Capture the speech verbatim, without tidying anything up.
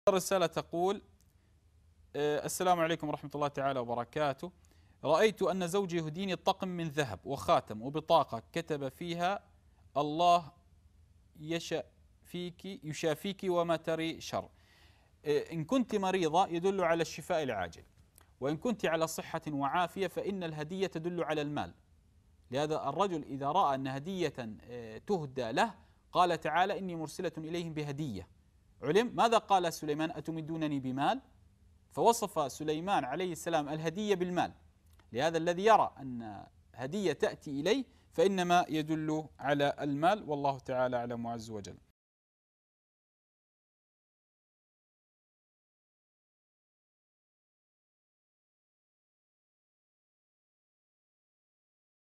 الرسالة تقول: السلام عليكم ورحمة الله تعالى وبركاته. رأيت أن زوجي يهديني طقم من ذهب وخاتم وبطاقة كتب فيها: الله يشافيك يشافيك وما تري شر. إن كنت مريضة يدل على الشفاء العاجل، وإن كنت على صحة وعافية فإن الهدية تدل على المال. لهذا الرجل إذا رأى أن هدية تهدى له قال تعالى: إني مرسلة إليهم بهدية. علم ماذا قال سليمان: أتمدونني بمال؟ فوصف سليمان عليه السلام الهدية بالمال. لهذا الذي يرى أن هدية تأتي إليه فإنما يدل على المال، والله تعالى أعلم عز وجل.